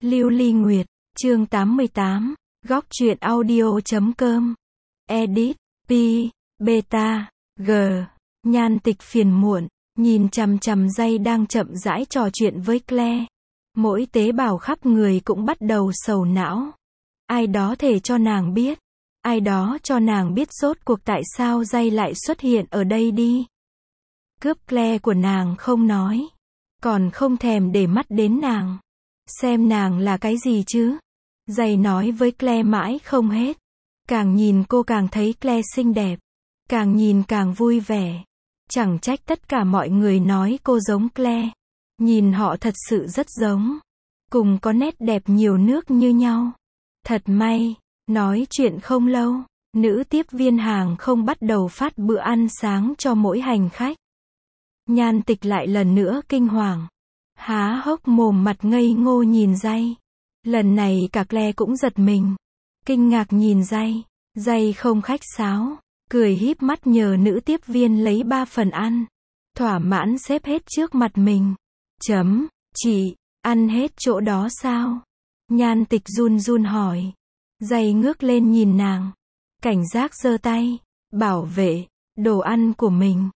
Lưu Ly Nguyệt, chương 88, góc truyện audio.com. Edit, P, Beta, G. Nhan Tịch phiền muộn, nhìn chằm chằm Jay đang chậm rãi trò chuyện với Claire. Mỗi tế bào khắp người cũng bắt đầu sầu não. Ai đó thể cho nàng biết. Ai đó cho nàng biết rốt cuộc tại sao Jay lại xuất hiện ở đây đi. Cướp Claire của nàng không nói. Còn không thèm để mắt đến nàng. Xem nàng là cái gì chứ? Jay nói với Claire mãi không hết. Càng nhìn cô càng thấy Claire xinh đẹp. Càng nhìn càng vui vẻ. Chẳng trách tất cả mọi người nói cô giống Claire. Nhìn họ thật sự rất giống. Cùng có nét đẹp nhiều nước như nhau. Thật may, nói chuyện không lâu, nữ tiếp viên hàng không bắt đầu phát bữa ăn sáng cho mỗi hành khách. Nhan Tịch lại lần nữa kinh hoàng. Há hốc mồm mặt ngây ngô nhìn Jay. Lần này cả Claire cũng giật mình. Kinh ngạc nhìn Jay. Jay không khách sáo. Cười híp mắt nhờ nữ tiếp viên lấy 3 phần ăn. Thỏa mãn xếp hết trước mặt mình. Chị, ăn hết chỗ đó sao? Nhan Tịch run run hỏi. Jay ngước lên nhìn nàng. Cảnh giác giơ tay. Bảo vệ đồ ăn của mình.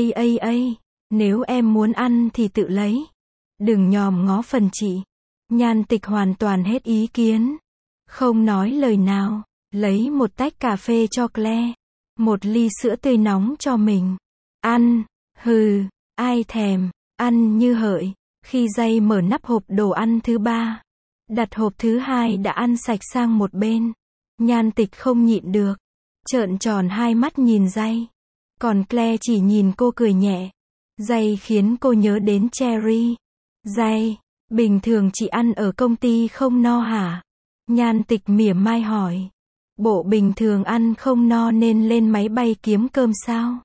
Nếu em muốn ăn thì tự lấy. Đừng nhòm ngó phần chị. Nhan Tịch hoàn toàn hết ý kiến. Không nói lời nào. Lấy một tách cà phê cho Claire. Một ly sữa tươi nóng cho mình. Ăn. Hừ. Ai thèm. Ăn như hợi. Khi Jay mở nắp hộp đồ ăn thứ 3. Đặt hộp thứ 2 đã ăn sạch sang một bên. Nhan Tịch không nhịn được. Trợn tròn hai mắt nhìn Jay. Còn Claire chỉ nhìn cô cười nhẹ. Jay khiến cô nhớ đến Cherry. Jay, bình thường chị ăn ở công ty không no hả? Nhan Tịch mỉa mai hỏi. Bộ bình thường ăn không no nên lên máy bay kiếm cơm sao?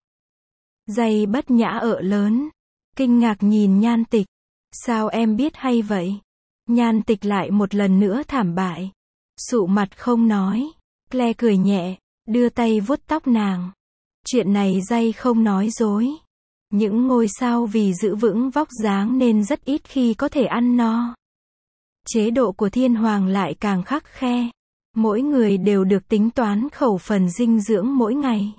Jay bất nhã ợ lớn. Kinh ngạc nhìn Nhan Tịch. Sao em biết hay vậy? Nhan Tịch lại một lần nữa thảm bại. Sụ mặt không nói. Claire cười nhẹ, đưa tay vuốt tóc nàng. Chuyện này Jay không nói dối. Những ngôi sao vì giữ vững vóc dáng nên rất ít khi có thể ăn no. Chế độ của thiên hoàng lại càng khắt khe. Mỗi người đều được tính toán khẩu phần dinh dưỡng mỗi ngày.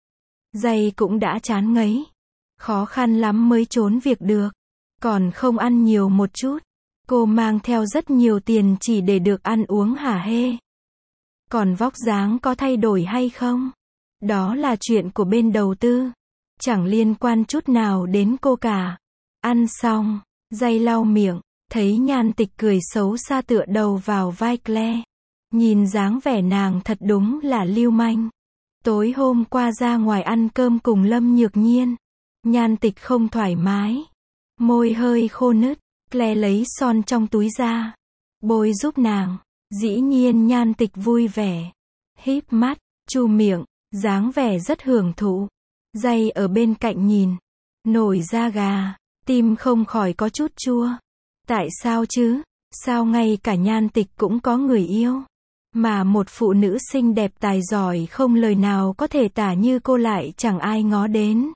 Jay cũng đã chán ngấy. Khó khăn lắm mới trốn việc được. Còn không ăn nhiều một chút. Cô mang theo rất nhiều tiền chỉ để được ăn uống hả hê. Còn vóc dáng có thay đổi hay không? Đó là chuyện của bên đầu tư. Chẳng liên quan chút nào đến cô cả. Ăn xong, Jay lau miệng, thấy Nhan Tịch cười xấu xa tựa đầu vào vai Claire. Nhìn dáng vẻ nàng thật đúng là lưu manh. Tối hôm qua ra ngoài ăn cơm cùng Lâm Nhược Nhiên. Nhan Tịch không thoải mái. Môi hơi khô nứt. Claire lấy son trong túi ra. Bôi giúp nàng. Dĩ nhiên Nhan Tịch vui vẻ. Híp mắt, chu miệng, dáng vẻ rất hưởng thụ. Jay ở bên cạnh nhìn. Nổi da gà. Tim không khỏi có chút chua. Tại sao chứ? Sao ngay cả Nhan Tịch cũng có người yêu? Mà một phụ nữ xinh đẹp tài giỏi không lời nào có thể tả như cô lại chẳng ai ngó đến.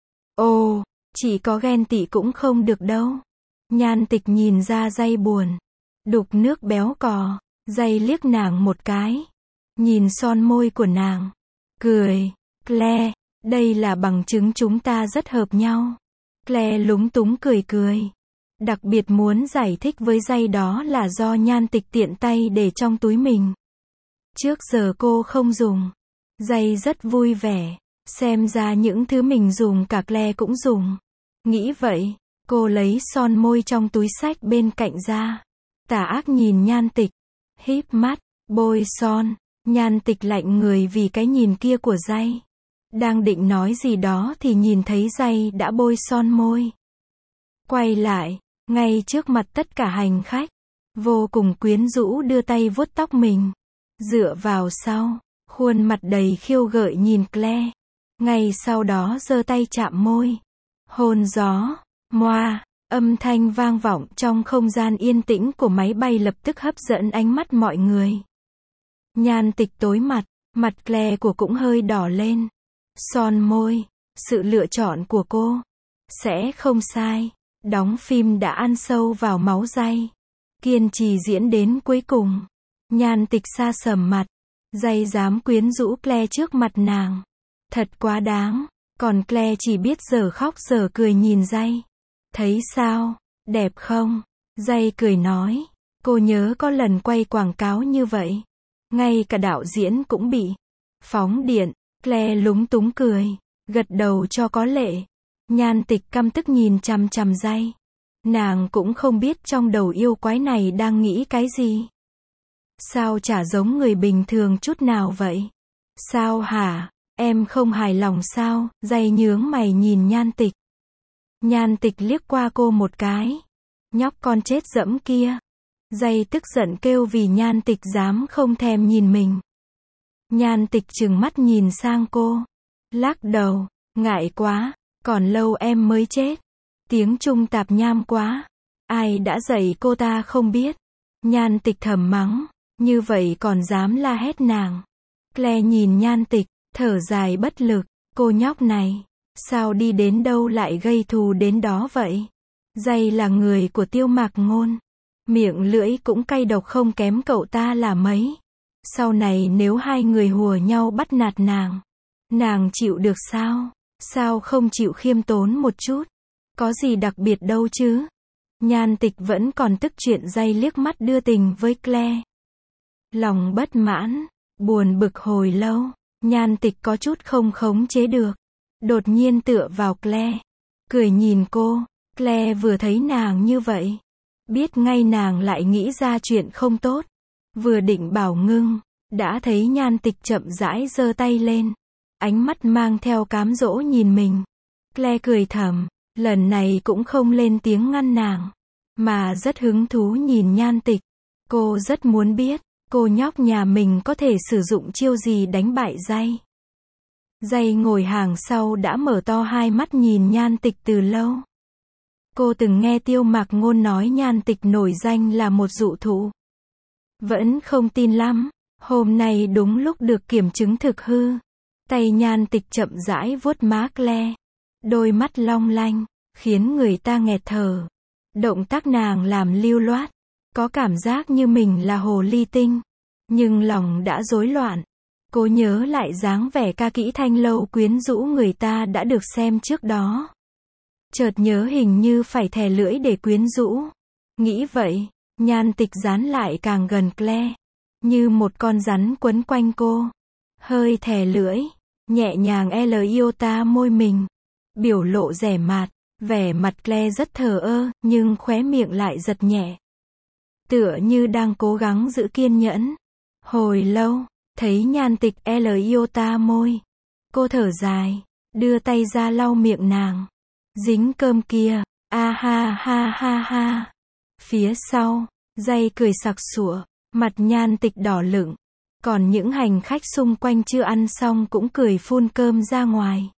Ồ, chỉ có ghen tị cũng không được đâu. Nhan Tịch nhìn ra Jay buồn. Đục nước béo cò. Jay liếc nàng một cái. Nhìn son môi của nàng. Cười. Claire, đây là bằng chứng chúng ta rất hợp nhau. Claire lúng túng cười cười. Đặc biệt muốn giải thích với Jay đó là do Nhan Tịch tiện tay để trong túi mình. Trước giờ cô không dùng. Jay rất vui vẻ. Xem ra những thứ mình dùng cả Claire cũng dùng. Nghĩ vậy, cô lấy son môi trong túi xách bên cạnh ra. Tà ác nhìn Nhan Tịch. Híp mắt, bôi son. Nhan Tịch lạnh người vì cái nhìn kia của Jay. Đang định nói gì đó thì nhìn thấy Jay đã bôi son môi. Quay lại, ngay trước mặt tất cả hành khách. Vô cùng quyến rũ đưa tay vuốt tóc mình. Dựa vào sau, khuôn mặt đầy khiêu gợi nhìn Claire. Ngay sau đó giơ tay chạm môi. Hôn gió, moa, âm thanh vang vọng trong không gian yên tĩnh của máy bay lập tức hấp dẫn ánh mắt mọi người. Nhan Tịch tối mặt, mặt Claire của cũng hơi đỏ lên. Son môi, sự lựa chọn của cô sẽ không sai. Đóng phim đã ăn sâu vào máu Jay. kiên trì diễn đến cuối cùng. Nhan Tịch sa sầm mặt, Jay dám quyến rũ Claire trước mặt nàng. Thật quá đáng, còn Claire chỉ biết dở khóc dở cười nhìn Jay. Thấy sao, đẹp không? Jay cười nói, cô nhớ có lần quay quảng cáo như vậy. Ngay cả đạo diễn cũng bị phóng điện. Claire lúng túng cười, gật đầu cho có lệ. Nhan Tịch căm tức nhìn chằm chằm Jay. Nàng cũng không biết trong đầu yêu quái này đang nghĩ cái gì. Sao chả giống người bình thường chút nào vậy? Sao hả? Em không hài lòng sao? Jay nhướng mày nhìn Nhan Tịch. Nhan Tịch liếc qua cô một cái. Nhóc con chết dẫm kia. Jay tức giận kêu vì Nhan Tịch dám không thèm nhìn mình. Nhan Tịch trừng mắt nhìn sang cô. Lắc đầu, ngại quá, còn lâu em mới chết. Tiếng Trung tạp nham quá. Ai đã dạy cô ta không biết. Nhan Tịch thầm mắng, như vậy còn dám la hét nàng. Claire nhìn Nhan Tịch, thở dài bất lực, cô nhóc này, sao đi đến đâu lại gây thù đến đó vậy? Jay là người của Tiêu Mạc Ngôn. Miệng lưỡi cũng cay độc không kém cậu ta là mấy. Sau này nếu hai người hùa nhau bắt nạt nàng chịu được sao? Sao không chịu khiêm tốn một chút? Có gì đặc biệt đâu chứ? Nhan Tịch vẫn còn tức chuyện Jay liếc mắt đưa tình với Claire. Lòng bất mãn, buồn bực hồi lâu, Nhan Tịch có chút không khống chế được. Đột nhiên tựa vào Claire, cười nhìn cô. Claire vừa thấy nàng như vậy, biết ngay nàng lại nghĩ ra chuyện không tốt. Vừa định bảo ngưng, đã thấy Nhan Tịch chậm rãi giơ tay lên. Ánh mắt mang theo cám dỗ nhìn mình. Claire cười thầm, lần này cũng không lên tiếng ngăn nàng, mà rất hứng thú nhìn Nhan Tịch. Cô rất muốn biết, cô nhóc nhà mình có thể sử dụng chiêu gì đánh bại Jay. Jay ngồi hàng sau đã mở to hai mắt nhìn Nhan Tịch từ lâu. Cô từng nghe Tiêu Mạc Ngôn nói Nhan Tịch nổi danh là một dụ thụ. Vẫn không tin lắm, hôm nay đúng lúc được kiểm chứng thực hư. Tay Nhan Tịch chậm rãi vuốt má Claire. Đôi mắt long lanh, khiến người ta nghẹt thở. Động tác nàng làm lưu loát, có cảm giác như mình là hồ ly tinh. Nhưng lòng đã rối loạn. Cô nhớ lại dáng vẻ ca kỹ thanh lâu quyến rũ người ta đã được xem trước đó. Chợt nhớ hình như phải thè lưỡi để quyến rũ. Nghĩ vậy, Nhan Tịch dán lại càng gần Claire. Như một con rắn quấn quanh cô. Hơi thè lưỡi, nhẹ nhàng iota môi mình. Biểu lộ rẻ mạt, vẻ mặt Claire rất thờ ơ, nhưng khóe miệng lại giật nhẹ. Tựa như đang cố gắng giữ kiên nhẫn. Hồi lâu, thấy Nhan Tịch iota môi. Cô thở dài, đưa tay ra lau miệng nàng. Dính cơm kia, a ha ha ha ha. Phía sau, Jay cười sặc sụa, mặt Nhan Tịch đỏ lửng. Còn những hành khách xung quanh chưa ăn xong cũng cười phun cơm ra ngoài.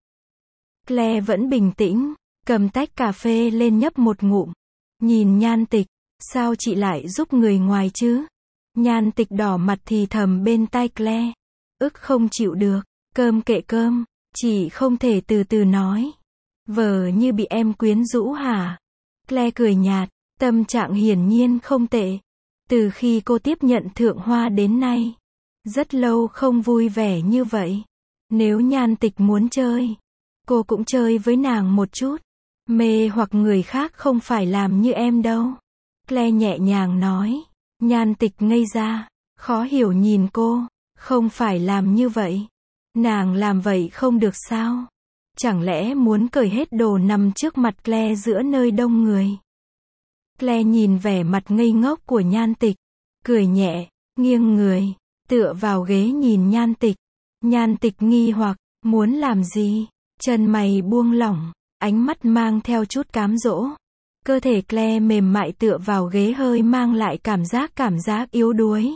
Claire vẫn bình tĩnh, cầm tách cà phê lên nhấp một ngụm. Nhìn Nhan Tịch, sao chị lại giúp người ngoài chứ? Nhan Tịch đỏ mặt thì thầm bên tai Claire. Ức không chịu được, cơm kệ cơm, chị không thể từ từ nói. Vờ như bị em quyến rũ hả? Claire cười nhạt, tâm trạng hiển nhiên không tệ. Từ khi cô tiếp nhận Thượng Hoa đến nay, rất lâu không vui vẻ như vậy. Nếu Nhan Tịch muốn chơi, cô cũng chơi với nàng một chút. Mê hoặc người khác không phải làm như em đâu. Claire nhẹ nhàng nói. Nhan Tịch ngây ra, khó hiểu nhìn cô. Không phải làm như vậy. Nàng làm vậy không được sao? Chẳng lẽ muốn cởi hết đồ nằm trước mặt Claire giữa nơi đông người? Claire nhìn vẻ mặt ngây ngốc của Nhan Tịch, cười nhẹ, nghiêng người, tựa vào ghế nhìn Nhan Tịch. Nhan Tịch nghi hoặc, muốn làm gì? Chân mày buông lỏng, ánh mắt mang theo chút cám dỗ. Cơ thể Claire mềm mại tựa vào ghế hơi mang lại cảm giác yếu đuối.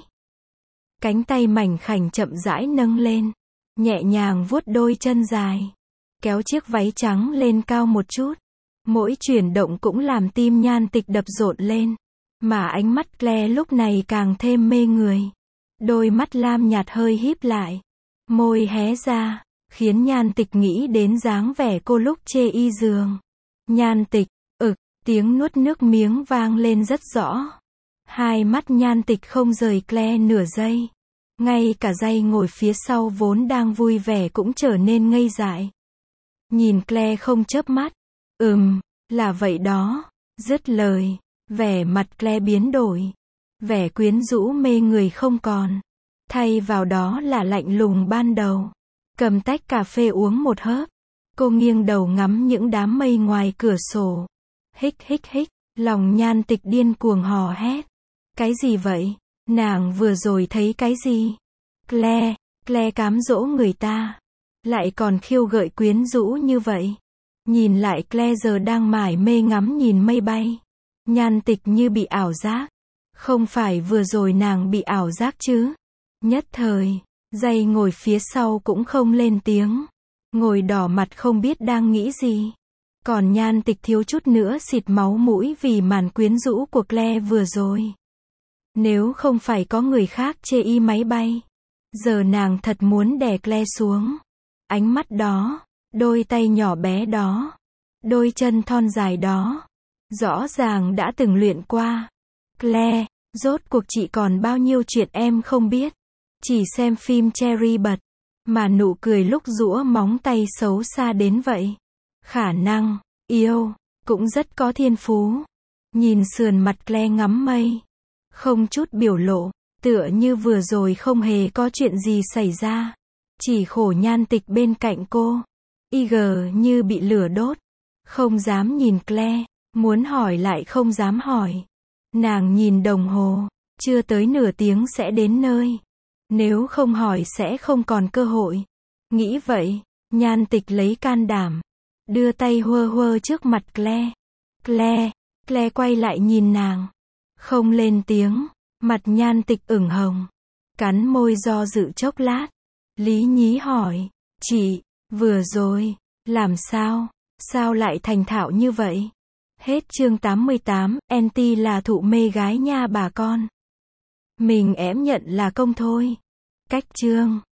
Cánh tay mảnh khảnh chậm rãi nâng lên, nhẹ nhàng vuốt đôi chân dài, kéo chiếc váy trắng lên cao một chút. Mỗi chuyển động cũng làm tim Nhan Tịch đập rộn lên, mà ánh mắt Claire lúc này càng thêm mê người. Đôi mắt lam nhạt hơi híp lại, môi hé ra, khiến Nhan Tịch nghĩ đến dáng vẻ cô lúc chê y giường. Nhan Tịch, tiếng nuốt nước miếng vang lên rất rõ. Hai mắt Nhan Tịch không rời Claire nửa giây. Ngay cả Jay ngồi phía sau vốn đang vui vẻ cũng trở nên ngây dại. Nhìn Claire không chớp mắt. Là vậy đó. Dứt lời, vẻ mặt Claire biến đổi. Vẻ quyến rũ mê người không còn. Thay vào đó là lạnh lùng ban đầu. Cầm tách cà phê uống một hớp. Cô nghiêng đầu ngắm những đám mây ngoài cửa sổ. Hích hích hích, lòng Nhan Tịch điên cuồng hò hét. Cái gì vậy? Nàng vừa rồi thấy cái gì? Claire cám dỗ người ta. Lại còn khiêu gợi quyến rũ như vậy. Nhìn lại Claire giờ đang mải mê ngắm nhìn mây bay. Nhan Tịch như bị ảo giác. Không phải vừa rồi nàng bị ảo giác chứ? Nhất thời, Jay ngồi phía sau cũng không lên tiếng. Ngồi đỏ mặt không biết đang nghĩ gì. Còn Nhan Tịch thiếu chút nữa xịt máu mũi vì màn quyến rũ của Claire vừa rồi. Nếu không phải có người khác chê y máy bay, giờ nàng thật muốn đè Claire xuống. Ánh mắt đó, đôi tay nhỏ bé đó, đôi chân thon dài đó, rõ ràng đã từng luyện qua. Claire, rốt cuộc chị còn bao nhiêu chuyện em không biết. Chỉ xem phim Cherry bật, mà nụ cười lúc giũa móng tay xấu xa đến vậy. Khả năng, yêu, cũng rất có thiên phú. Nhìn sườn mặt Claire ngắm mây, không chút biểu lộ, tựa như vừa rồi không hề có chuyện gì xảy ra. Chỉ khổ Nhan Tịch bên cạnh cô. IG như bị lửa đốt. Không dám nhìn Claire, muốn hỏi lại không dám hỏi. Nàng nhìn đồng hồ, chưa tới nửa tiếng sẽ đến nơi. Nếu không hỏi sẽ không còn cơ hội. Nghĩ vậy, Nhan Tịch lấy can đảm. Đưa tay huơ huơ trước mặt Claire. Claire quay lại nhìn nàng. Không lên tiếng, mặt Nhan Tịch ửng hồng. Cắn môi do dự chốc lát. Lý nhí hỏi, chị, vừa rồi, làm sao? Sao lại thành thạo như vậy? Hết chương 88, NT là thụ mê gái nha bà con. Mình ém nhận là công thôi. Cách chương